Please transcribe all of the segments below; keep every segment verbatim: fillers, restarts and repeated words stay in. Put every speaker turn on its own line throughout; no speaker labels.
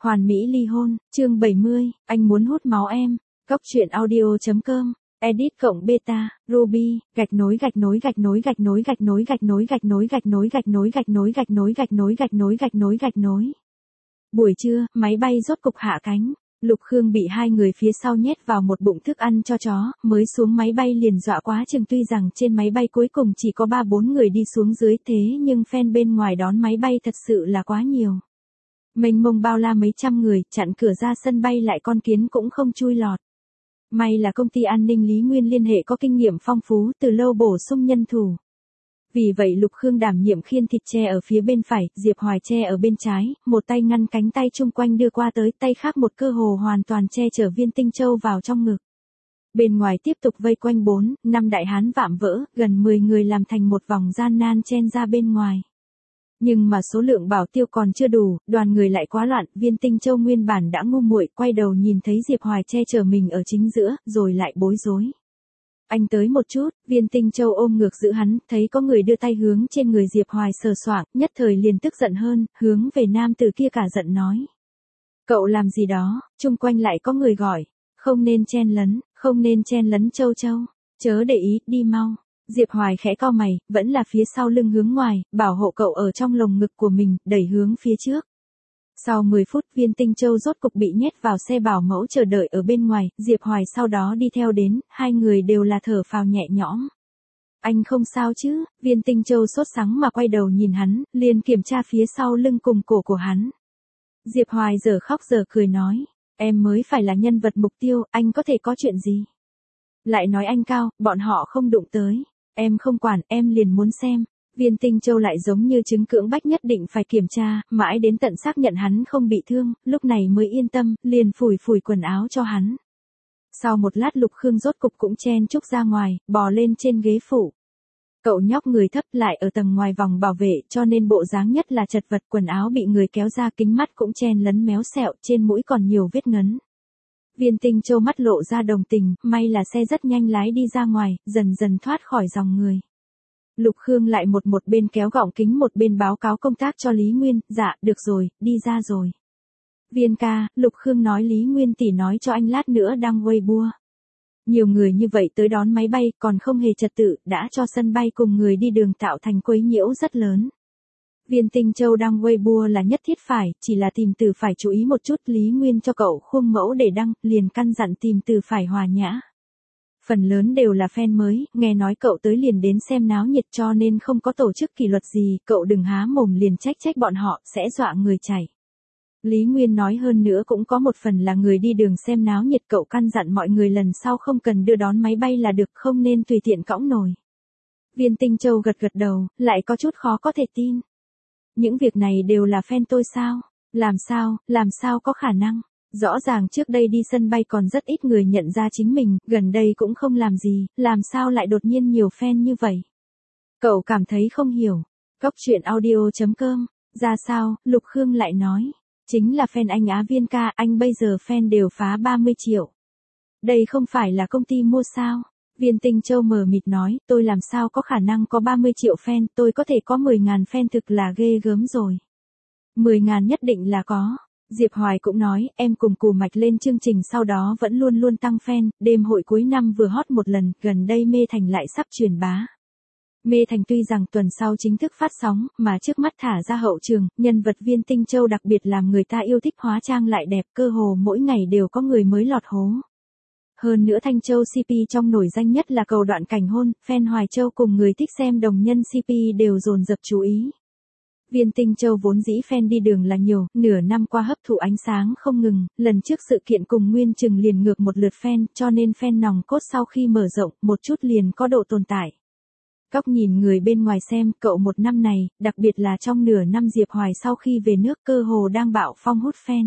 Hoàn mỹ ly hôn, chương bảy mươi, anh muốn hút máu em. Cóc truyện audio chấm com. Edit cộng beta, Ruby, gạch nối gạch nối gạch nối gạch nối gạch nối gạch nối gạch nối gạch nối gạch nối gạch nối gạch nối gạch nối gạch nối gạch nối gạch nối. Buổi trưa, máy bay rốt cục hạ cánh. Lục Khương bị hai người phía sau nhét vào một bụng thức ăn cho chó, mới xuống máy bay liền dọa quá chừng, tuy rằng trên máy bay cuối cùng chỉ có ba bốn người đi xuống dưới, thế nhưng fan bên ngoài đón máy bay thật sự là quá nhiều. Mênh mông bao la mấy trăm người, chặn cửa ra sân bay lại con kiến cũng không chui lọt. May là công ty an ninh Lý Nguyên liên hệ có kinh nghiệm phong phú, từ lâu bổ sung nhân thủ. Vì vậy Lục Khương đảm nhiệm khiên thịt tre ở phía bên phải, Diệp Hoài tre ở bên trái, một tay ngăn cánh tay chung quanh đưa qua tới, tay khác một cơ hồ hoàn toàn che chở Viên Tinh Châu vào trong ngực. Bên ngoài tiếp tục vây quanh bốn, năm đại hán vạm vỡ, gần mười người làm thành một vòng gian nan chen ra bên ngoài. Nhưng mà số lượng bảo tiêu còn chưa đủ, đoàn người lại quá loạn, Viên Tinh Châu nguyên bản đã ngu muội, quay đầu nhìn thấy Diệp Hoài che chở mình ở chính giữa, rồi lại bối rối. Anh tới một chút, Viên Tinh Châu ôm ngược giữ hắn, thấy có người đưa tay hướng trên người Diệp Hoài sờ soạng, nhất thời liền tức giận hơn, hướng về nam từ kia cả giận nói. Cậu làm gì đó, chung quanh lại có người gọi, không nên chen lấn, không nên chen lấn Châu Châu, chớ để ý, đi mau. Diệp Hoài khẽ cau mày, vẫn là phía sau lưng hướng ngoài, bảo hộ cậu ở trong lồng ngực của mình, đẩy hướng phía trước. Sau mười phút, Viên Tinh Châu rốt cục bị nhét vào xe bảo mẫu chờ đợi ở bên ngoài, Diệp Hoài sau đó đi theo đến, hai người đều là thở phào nhẹ nhõm. Anh không sao chứ? Viên Tinh Châu sốt sắng mà quay đầu nhìn hắn, liền kiểm tra phía sau lưng cùng cổ của hắn. Diệp Hoài giờ khóc giờ cười nói, em mới phải là nhân vật mục tiêu, anh có thể có chuyện gì? Lại nói anh cao, bọn họ không đụng tới. Em không quản, em liền muốn xem. Viên Tinh Châu lại giống như chứng cưỡng bách nhất định phải kiểm tra, mãi đến tận xác nhận hắn không bị thương, lúc này mới yên tâm, liền phủi phủi quần áo cho hắn. Sau một lát Lục Khương rốt cục cũng chen chúc ra ngoài, bò lên trên ghế phụ. Cậu nhóc người thấp lại ở tầng ngoài vòng bảo vệ, cho nên bộ dáng nhất là chật vật, quần áo bị người kéo ra, kính mắt cũng chen lấn méo xẹo, trên mũi còn nhiều vết ngấn. Viên Tinh Châu mắt lộ ra đồng tình, may là xe rất nhanh lái đi ra ngoài, dần dần thoát khỏi dòng người. Lục Khương lại một một bên kéo gọng kính một bên báo cáo công tác cho Lý Nguyên, dạ, được rồi, đi ra rồi. Viên ca, Lục Khương nói Lý Nguyên tỷ nói cho anh lát nữa đăng Weibo. Nhiều người như vậy tới đón máy bay, còn không hề trật tự, đã cho sân bay cùng người đi đường tạo thành quấy nhiễu rất lớn. Viên Tinh Châu đăng Weibo là nhất thiết phải, chỉ là tìm từ phải chú ý một chút, Lý Nguyên cho cậu khuôn mẫu để đăng, liền căn dặn tìm từ phải hòa nhã. Phần lớn đều là fan mới, nghe nói cậu tới liền đến xem náo nhiệt cho nên không có tổ chức kỷ luật gì, cậu đừng há mồm liền trách trách bọn họ, sẽ dọa người chảy. Lý Nguyên nói hơn nữa cũng có một phần là người đi đường xem náo nhiệt, cậu căn dặn mọi người lần sau không cần đưa đón máy bay là được, không nên tùy tiện cõng nồi. Viên Tinh Châu gật gật đầu, lại có chút khó có thể tin. Những việc này đều là fan tôi sao? Làm sao, làm sao có khả năng? Rõ ràng trước đây đi sân bay còn rất ít người nhận ra chính mình, gần đây cũng không làm gì, làm sao lại đột nhiên nhiều fan như vậy? Cậu cảm thấy không hiểu. Cóc truyện audio chấm com. Ra sao, Lục Khương lại nói. Chính là fan anh Á Viên ca, anh bây giờ fan đều phá ba mươi triệu. Đây không phải là công ty mua sao? Viên Tinh Châu mờ mịt nói, tôi làm sao có khả năng có ba mươi triệu fan, tôi có thể có mười ngàn fan thực là ghê gớm rồi. mười ngàn nhất định là có. Diệp Hoài cũng nói, em cùng Cù Mạch lên chương trình sau đó vẫn luôn luôn tăng fan, đêm hội cuối năm vừa hot một lần, gần đây Mê Thành lại sắp truyền bá. Mê Thành tuy rằng tuần sau chính thức phát sóng, mà trước mắt thả ra hậu trường, nhân vật Viên Tinh Châu đặc biệt làm người ta yêu thích, hóa trang lại đẹp, cơ hồ mỗi ngày đều có người mới lọt hố. Hơn nữa Thanh Châu xê pê trong nổi danh nhất là cầu đoạn cảnh hôn, fan Hoài Châu cùng người thích xem đồng nhân xê pê đều dồn dập chú ý. Viên Tinh Châu vốn dĩ fan đi đường là nhiều, nửa năm qua hấp thụ ánh sáng không ngừng, lần trước sự kiện cùng Nguyên Trừng liền ngược một lượt fan, cho nên fan nòng cốt sau khi mở rộng, một chút liền có độ tồn tại. Cóc nhìn người bên ngoài xem, cậu một năm này, đặc biệt là trong nửa năm Diệp Hoài sau khi về nước cơ hồ đang bạo phong hút fan.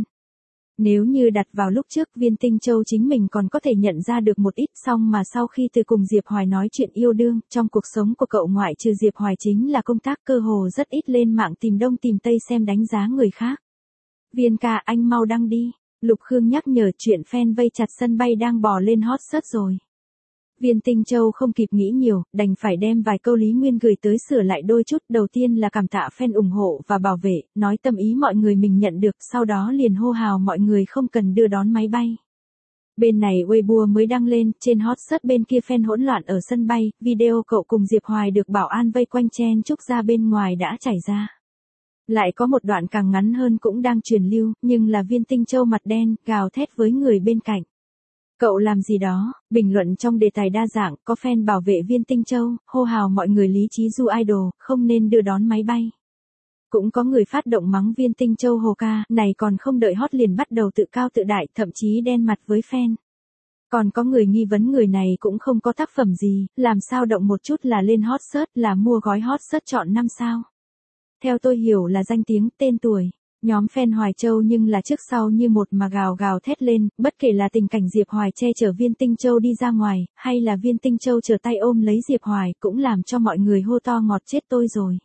Nếu như đặt vào lúc trước, Viên Tinh Châu chính mình còn có thể nhận ra được một ít, song mà sau khi từ cùng Diệp Hoài nói chuyện yêu đương, trong cuộc sống của cậu ngoại trừ Diệp Hoài chính là công tác, cơ hồ rất ít lên mạng tìm đông tìm tây xem đánh giá người khác. Viên ca, anh mau đăng đi. Lục Khương nhắc nhở, chuyện fan vây chặt sân bay đang bò lên hot search rồi. Viên Tinh Châu không kịp nghĩ nhiều, đành phải đem vài câu Lý Nguyên gửi tới sửa lại đôi chút. Đầu tiên là cảm tạ fan ủng hộ và bảo vệ, nói tâm ý mọi người mình nhận được, sau đó liền hô hào mọi người không cần đưa đón máy bay. Bên này Weibo mới đăng lên, trên hot search bên kia fan hỗn loạn ở sân bay, video cậu cùng Diệp Hoài được bảo an vây quanh chen chúc ra bên ngoài đã chảy ra. Lại có một đoạn càng ngắn hơn cũng đang truyền lưu, nhưng là Viên Tinh Châu mặt đen, gào thét với người bên cạnh. Cậu làm gì đó? Bình luận trong đề tài đa dạng, có fan bảo vệ Viên Tinh Châu, hô hào mọi người lý trí du idol, không nên đưa đón máy bay. Cũng có người phát động mắng Viên Tinh Châu hồ ca, này còn không đợi hot liền bắt đầu tự cao tự đại, thậm chí đen mặt với fan. Còn có người nghi vấn người này cũng không có tác phẩm gì, làm sao động một chút là lên hot search, là mua gói hot search chọn năm sao. Theo tôi hiểu là danh tiếng, tên tuổi. Nhóm fan Hoài Châu nhưng là trước sau như một mà gào gào thét lên, bất kể là tình cảnh Diệp Hoài che chở Viên Tinh Châu đi ra ngoài, hay là Viên Tinh Châu trở tay ôm lấy Diệp Hoài, cũng làm cho mọi người hô to ngọt chết tôi rồi.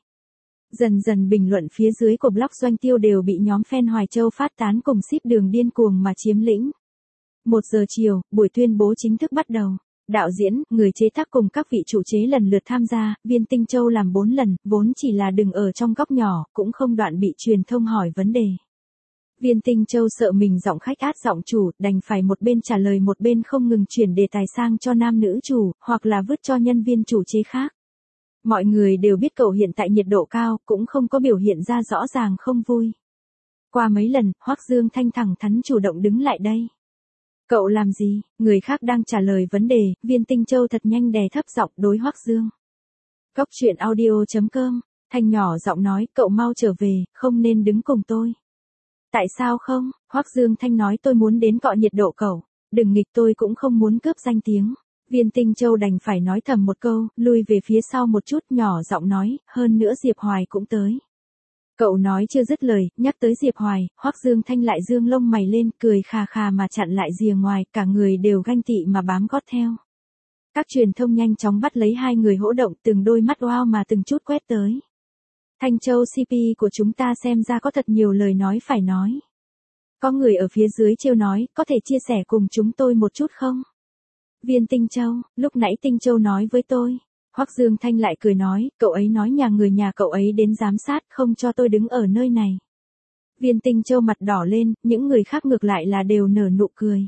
Dần dần bình luận phía dưới của blog Doanh Tiêu đều bị nhóm fan Hoài Châu phát tán cùng ship đường điên cuồng mà chiếm lĩnh. Một giờ chiều, buổi tuyên bố chính thức bắt đầu. Đạo diễn, người chế tác cùng các vị chủ chế lần lượt tham gia, Viên Tinh Châu làm bốn lần, vốn chỉ là đừng ở trong góc nhỏ, cũng không đoạn bị truyền thông hỏi vấn đề. Viên Tinh Châu sợ mình giọng khách át giọng chủ, đành phải một bên trả lời một bên không ngừng chuyển đề tài sang cho nam nữ chủ, hoặc là vứt cho nhân viên chủ chế khác. Mọi người đều biết cậu hiện tại nhiệt độ cao, cũng không có biểu hiện ra rõ ràng không vui. Qua mấy lần, Hoắc Dương Thanh thẳng thắn chủ động đứng lại đây. Cậu làm gì? Người khác đang trả lời vấn đề, Viên Tinh Châu thật nhanh đè thấp giọng đối Hoắc Dương. Cốc truyện audio chấm com, Thanh nhỏ giọng nói, cậu mau trở về, không nên đứng cùng tôi. Tại sao không? Hoắc Dương Thanh nói tôi muốn đến cọ nhiệt độ cậu, đừng nghịch tôi cũng không muốn cướp danh tiếng. Viên Tinh Châu đành phải nói thầm một câu, lui về phía sau một chút nhỏ giọng nói, hơn nữa Diệp Hoài cũng tới. Cậu nói chưa dứt lời, nhắc tới Diệp Hoài, Hoắc Dương Thanh lại dương lông mày lên, cười khà khà mà chặn lại rìa ngoài, cả người đều ganh tị mà bám gót theo. Các truyền thông nhanh chóng bắt lấy hai người hỗ động, từng đôi mắt wow mà từng chút quét tới. Thanh Châu xê pê của chúng ta xem ra có thật nhiều lời nói phải nói. Có người ở phía dưới trêu nói, có thể chia sẻ cùng chúng tôi một chút không? Viên Tinh Châu, lúc nãy Tinh Châu nói với tôi. Hoắc Dương Thanh lại cười nói, cậu ấy nói nhà người nhà cậu ấy đến giám sát, không cho tôi đứng ở nơi này. Viên Tinh Châu mặt đỏ lên, những người khác ngược lại là đều nở nụ cười.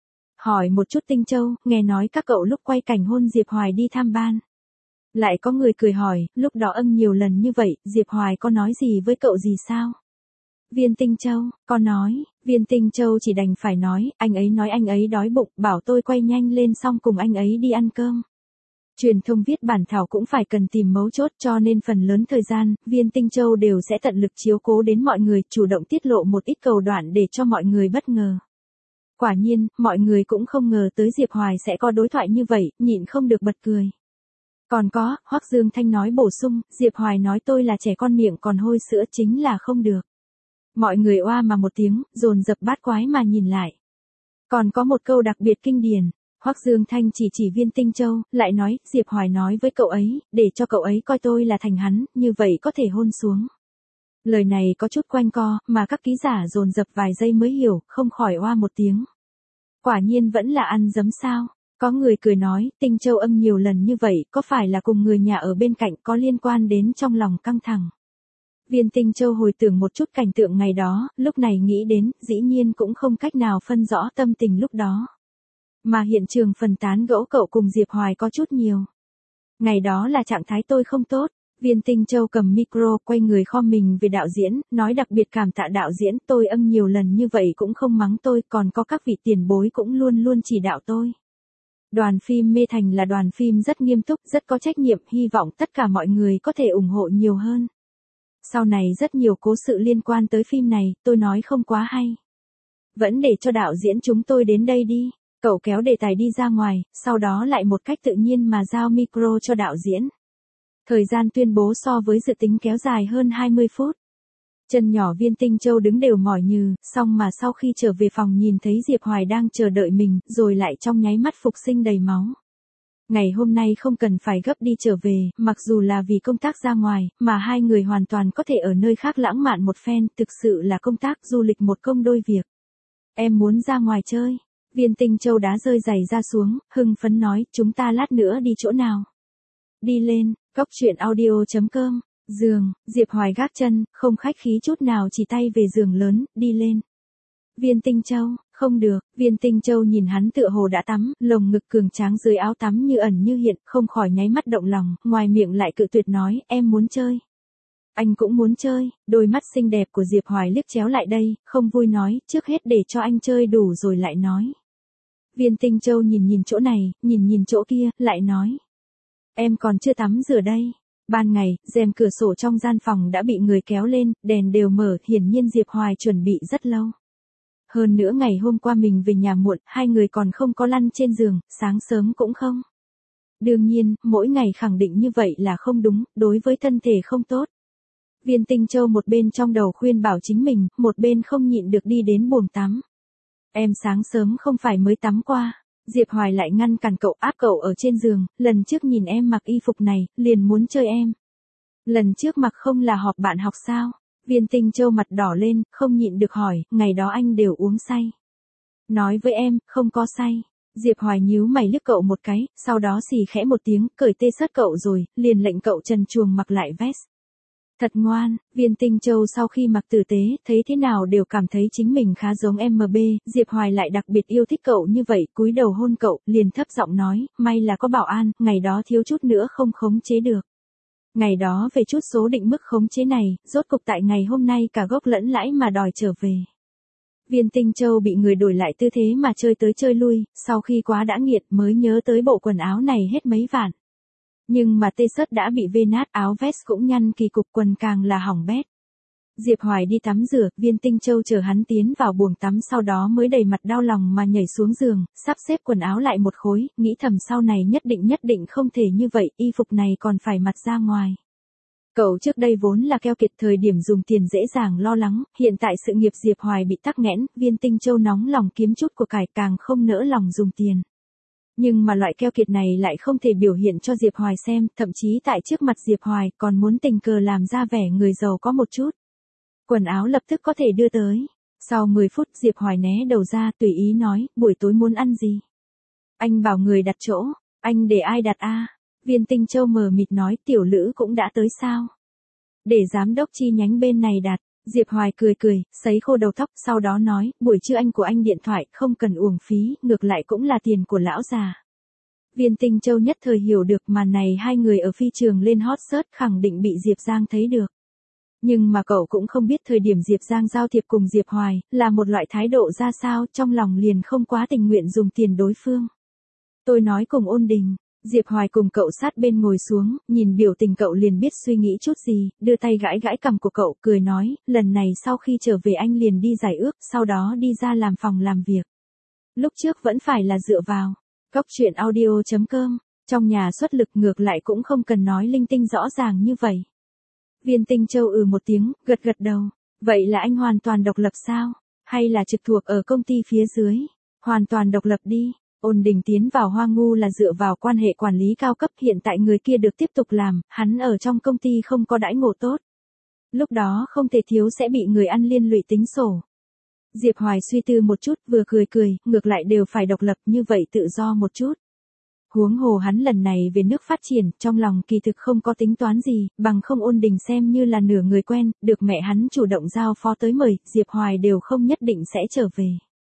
Hỏi một chút Tinh Châu, nghe nói các cậu lúc quay cảnh hôn Diệp Hoài đi tham ban. Lại có người cười hỏi, lúc đó ân nhiều lần như vậy, Diệp Hoài có nói gì với cậu gì sao? Viên Tinh Châu, có nói, Viên Tinh Châu chỉ đành phải nói, anh ấy nói anh ấy đói bụng, bảo tôi quay nhanh lên xong cùng anh ấy đi ăn cơm. Truyền thông viết bản thảo cũng phải cần tìm mấu chốt cho nên phần lớn thời gian, Viên Tinh Châu đều sẽ tận lực chiếu cố đến mọi người, chủ động tiết lộ một ít cầu đoạn để cho mọi người bất ngờ. Quả nhiên, mọi người cũng không ngờ tới Diệp Hoài sẽ có đối thoại như vậy, nhịn không được bật cười. Còn có, Hoắc Dương Thanh nói bổ sung, Diệp Hoài nói tôi là trẻ con miệng còn hôi sữa chính là không được. Mọi người oa mà một tiếng, dồn dập bát quái mà nhìn lại. Còn có một câu đặc biệt kinh điển. Hoắc Dương Thanh chỉ chỉ Viên Tinh Châu, lại nói, Diệp Hoài nói với cậu ấy, để cho cậu ấy coi tôi là thành hắn, như vậy có thể hôn xuống. Lời này có chút quanh co, mà các ký giả dồn dập vài giây mới hiểu, không khỏi oa một tiếng. Quả nhiên vẫn là ăn dấm sao. Có người cười nói, Tinh Châu âm nhiều lần như vậy, có phải là cùng người nhà ở bên cạnh có liên quan đến trong lòng căng thẳng. Viên Tinh Châu hồi tưởng một chút cảnh tượng ngày đó, lúc này nghĩ đến, dĩ nhiên cũng không cách nào phân rõ tâm tình lúc đó. Mà hiện trường phần tán gẫu cậu cùng Diệp Hoài có chút nhiều. Ngày đó là trạng thái tôi không tốt, Viên Tinh Châu cầm micro quay người khom mình về đạo diễn, nói đặc biệt cảm tạ đạo diễn, tôi âm nhiều lần như vậy cũng không mắng tôi, còn có các vị tiền bối cũng luôn luôn chỉ đạo tôi. Đoàn phim Mê Thành là đoàn phim rất nghiêm túc, rất có trách nhiệm, hy vọng tất cả mọi người có thể ủng hộ nhiều hơn. Sau này rất nhiều cố sự liên quan tới phim này, tôi nói không quá hay. Vẫn để cho đạo diễn chúng tôi đến đây đi. Cậu kéo đề tài đi ra ngoài, sau đó lại một cách tự nhiên mà giao micro cho đạo diễn. Thời gian tuyên bố so với dự tính kéo dài hơn hai mươi phút. Chân nhỏ Viên Tinh Châu đứng đều mỏi nhừ, xong mà sau khi trở về phòng nhìn thấy Diệp Hoài đang chờ đợi mình, rồi lại trong nháy mắt phục sinh đầy máu. Ngày hôm nay không cần phải gấp đi trở về, mặc dù là vì công tác ra ngoài, mà hai người hoàn toàn có thể ở nơi khác lãng mạn một phen, thực sự là công tác du lịch một công đôi việc. Em muốn ra ngoài chơi. Viên Tinh Châu đá rơi giày ra xuống, hưng phấn nói, chúng ta lát nữa đi chỗ nào? Đi lên, cốc truyện audio chấm com, giường, Diệp Hoài gác chân, không khách khí chút nào chỉ tay về giường lớn, đi lên. Viên Tinh Châu, không được, Viên Tinh Châu nhìn hắn tựa hồ đã tắm, lồng ngực cường tráng dưới áo tắm như ẩn như hiện, không khỏi nháy mắt động lòng, ngoài miệng lại cự tuyệt nói, em muốn chơi. Anh cũng muốn chơi, đôi mắt xinh đẹp của Diệp Hoài liếc chéo lại đây, không vui nói, trước hết để cho anh chơi đủ rồi lại nói. Viên Tinh Châu nhìn nhìn chỗ này, nhìn nhìn chỗ kia, lại nói. Em còn chưa tắm rửa đây. Ban ngày, rèm cửa sổ trong gian phòng đã bị người kéo lên, đèn đều mở, hiển nhiên Diệp Hoài chuẩn bị rất lâu. Hơn nữa ngày hôm qua mình về nhà muộn, hai người còn không có lăn trên giường, sáng sớm cũng không. Đương nhiên, mỗi ngày khẳng định như vậy là không đúng, đối với thân thể không tốt. Viên Tinh Châu một bên trong đầu khuyên bảo chính mình, một bên không nhịn được đi đến buồng tắm. Em sáng sớm không phải mới tắm qua. Diệp Hoài lại ngăn cản cậu, áp cậu ở trên giường, lần trước nhìn em mặc y phục này, liền muốn chơi em. Lần trước mặc không là họp bạn học sao? Viên Tinh Châu mặt đỏ lên, không nhịn được hỏi, ngày đó anh đều uống say. Nói với em, không có say. Diệp Hoài nhíu mày liếc cậu một cái, sau đó xì khẽ một tiếng, cởi tê sớt cậu rồi, liền lệnh cậu trần truồng mặc lại vest. Thật ngoan, Viên Tinh Châu sau khi mặc tử tế, thấy thế nào đều cảm thấy chính mình khá giống em bê, Diệp Hoài lại đặc biệt yêu thích cậu như vậy, cúi đầu hôn cậu, liền thấp giọng nói, may là có bảo an, ngày đó thiếu chút nữa không khống chế được. Ngày đó về chút số định mức khống chế này, rốt cục tại ngày hôm nay cả gốc lẫn lãi mà đòi trở về. Viên Tinh Châu bị người đổi lại tư thế mà chơi tới chơi lui, sau khi quá đã nghiệt mới nhớ tới bộ quần áo này hết mấy vạn. Nhưng mà tê sớt đã bị vê nát, áo vest cũng nhăn kỳ cục, quần càng là hỏng bét. Diệp Hoài đi tắm rửa, Viên Tinh Châu chờ hắn tiến vào buồng tắm, sau đó mới đầy mặt đau lòng mà nhảy xuống giường, sắp xếp quần áo lại một khối, nghĩ thầm sau này nhất định nhất định không thể như vậy, y phục này còn phải mặc ra ngoài. Cậu trước đây vốn là keo kiệt, thời điểm dùng tiền dễ dàng lo lắng, hiện tại sự nghiệp Diệp Hoài bị tắc nghẽn, Viên Tinh Châu nóng lòng kiếm chút của cải, càng không nỡ lòng dùng tiền. Nhưng mà loại keo kiệt này lại không thể biểu hiện cho Diệp Hoài xem, thậm chí tại trước mặt Diệp Hoài còn muốn tình cờ làm ra vẻ người giàu có một chút. Quần áo lập tức có thể đưa tới. Sau mười phút Diệp Hoài né đầu ra, tùy ý nói, buổi tối muốn ăn gì? Anh bảo người đặt chỗ, anh để ai đặt a? Viên Tinh Châu mờ mịt nói, tiểu Lữ cũng đã tới sao? Để giám đốc chi nhánh bên này đặt. Diệp Hoài cười cười, sấy khô đầu tóc, sau đó nói, buổi trưa anh của anh điện thoại, không cần uổng phí, ngược lại cũng là tiền của lão già. Viên Tinh Châu nhất thời hiểu được màn này, hai người ở phi trường lên hot search khẳng định bị Diệp Giang thấy được. Nhưng mà cậu cũng không biết thời điểm Diệp Giang giao thiệp cùng Diệp Hoài, là một loại thái độ ra sao, trong lòng liền không quá tình nguyện dùng tiền đối phương. Tôi nói cùng ôn đình. Diệp Hoài cùng cậu sát bên ngồi xuống, nhìn biểu tình cậu liền biết suy nghĩ chút gì, đưa tay gãi gãi cằm của cậu, cười nói, lần này sau khi trở về anh liền đi giải ước, sau đó đi ra làm phòng làm việc. Lúc trước vẫn phải là dựa vào. Cốc truyện audio chấm com, trong nhà xuất lực ngược lại cũng không cần nói linh tinh rõ ràng như vậy. Viên Tinh Châu ừ một tiếng, gật gật đầu. Vậy là anh hoàn toàn độc lập sao? Hay là trực thuộc ở công ty phía dưới? Hoàn toàn độc lập đi. Ôn Đình tiến vào Hoa Ngu là dựa vào quan hệ quản lý cao cấp, hiện tại người kia được tiếp tục làm, hắn ở trong công ty không có đãi ngộ tốt. Lúc đó không thể thiếu sẽ bị người ăn liên lụy tính sổ. Diệp Hoài suy tư một chút, vừa cười cười, ngược lại đều phải độc lập như vậy tự do một chút. Huống hồ hắn lần này về nước phát triển, trong lòng kỳ thực không có tính toán gì, bằng không Ôn Đình xem như là nửa người quen, được mẹ hắn chủ động giao phó tới mời, Diệp Hoài đều không nhất định sẽ trở về.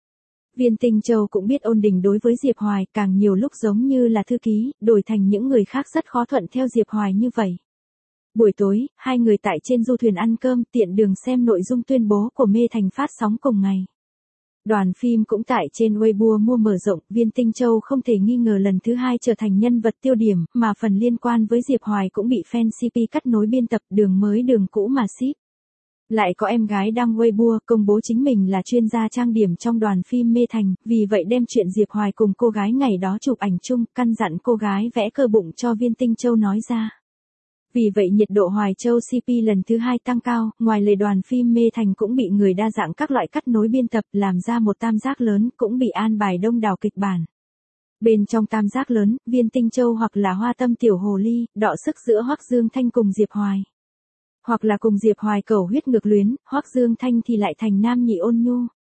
Viên Tinh Châu cũng biết Ôn Đình đối với Diệp Hoài càng nhiều lúc giống như là thư ký, đổi thành những người khác rất khó thuận theo Diệp Hoài như vậy. Buổi tối, hai người tại trên du thuyền ăn cơm, tiện đường xem nội dung tuyên bố của Mê Thành phát sóng cùng ngày. Đoàn phim cũng tại trên Weibo mua mở rộng, Viên Tinh Châu không thể nghi ngờ lần thứ hai trở thành nhân vật tiêu điểm, mà phần liên quan với Diệp Hoài cũng bị fan xê pê cắt nối biên tập, đường mới đường cũ mà ship. Lại có em gái đăng Weibo công bố chính mình là chuyên gia trang điểm trong đoàn phim Mê Thành, vì vậy đem chuyện Diệp Hoài cùng cô gái ngày đó chụp ảnh chung, căn dặn cô gái vẽ cơ bụng cho Viên Tinh Châu nói ra. Vì vậy nhiệt độ Hoài Châu xê pê lần thứ hai tăng cao, ngoài lời đoàn phim Mê Thành cũng bị người đa dạng các loại cắt nối biên tập, làm ra một tam giác lớn, cũng bị an bài đông đảo kịch bản. Bên trong tam giác lớn, Viên Tinh Châu hoặc là hoa tâm tiểu hồ ly, đọ sức giữa Hoắc Dương Thanh cùng Diệp Hoài. Hoặc là cùng Diệp Hoài cầu huyết ngược luyến, Hoắc Dương Thanh thì lại thành nam nhị ôn nhu.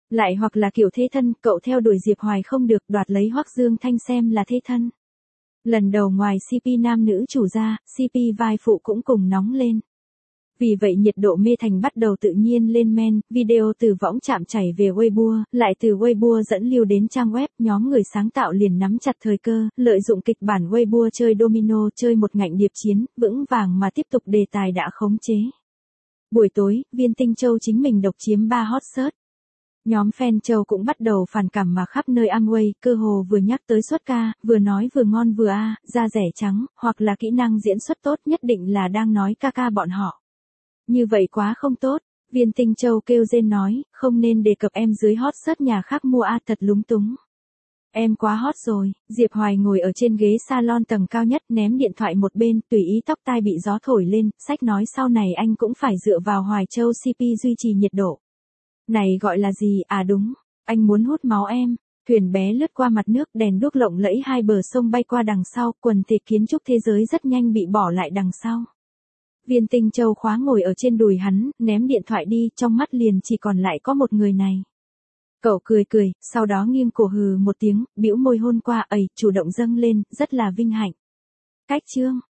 Lại hoặc là kiểu thế thân, cậu theo đuổi Diệp Hoài không được, đoạt lấy Hoắc Dương Thanh xem là thế thân. Lần đầu ngoài xê pê nam nữ chủ ra, xê pê vai phụ cũng cùng nóng lên. Vì vậy nhiệt độ mê thành bắt đầu tự nhiên lên men, video từ võng chạm chảy về Weibo, lại từ Weibo dẫn lưu đến trang web, nhóm người sáng tạo liền nắm chặt thời cơ, lợi dụng kịch bản Weibo chơi domino, chơi một ngạnh điệp chiến, vững vàng mà tiếp tục đề tài đã khống chế. Buổi tối, Viên Tinh Châu chính mình độc chiếm ba hot search. Nhóm fan Châu cũng bắt đầu phản cảm mà khắp nơi Amway, cơ hồ vừa nhắc tới xuất ca, vừa nói vừa ngon vừa a, da rẻ trắng, hoặc là kỹ năng diễn xuất tốt, nhất định là đang nói ca ca bọn họ. Như vậy quá không tốt, Viên Tinh Châu kêu rên nói, không nên đề cập em dưới hot search nhà khác mua a, thật lúng túng. Em quá hot rồi. Diệp Hoài ngồi ở trên ghế salon tầng cao nhất, ném điện thoại một bên, tùy ý tóc tai bị gió thổi lên, sách nói sau này anh cũng phải dựa vào Hoài Châu xê pê duy trì nhiệt độ. Này gọi là gì, à đúng, anh muốn hút máu em. Thuyền bé lướt qua mặt nước, đèn đuốc lộng lẫy hai bờ sông bay qua đằng sau, quần thể kiến trúc thế giới rất nhanh bị bỏ lại đằng sau. Viên Tinh Châu khóa ngồi ở trên đùi hắn, ném điện thoại đi, trong mắt liền chỉ còn lại có một người này. Cậu cười cười, sau đó nghiêng cổ hừ một tiếng, bĩu môi hôn qua, ầy, chủ động dâng lên, rất là vinh hạnh. Cách chương.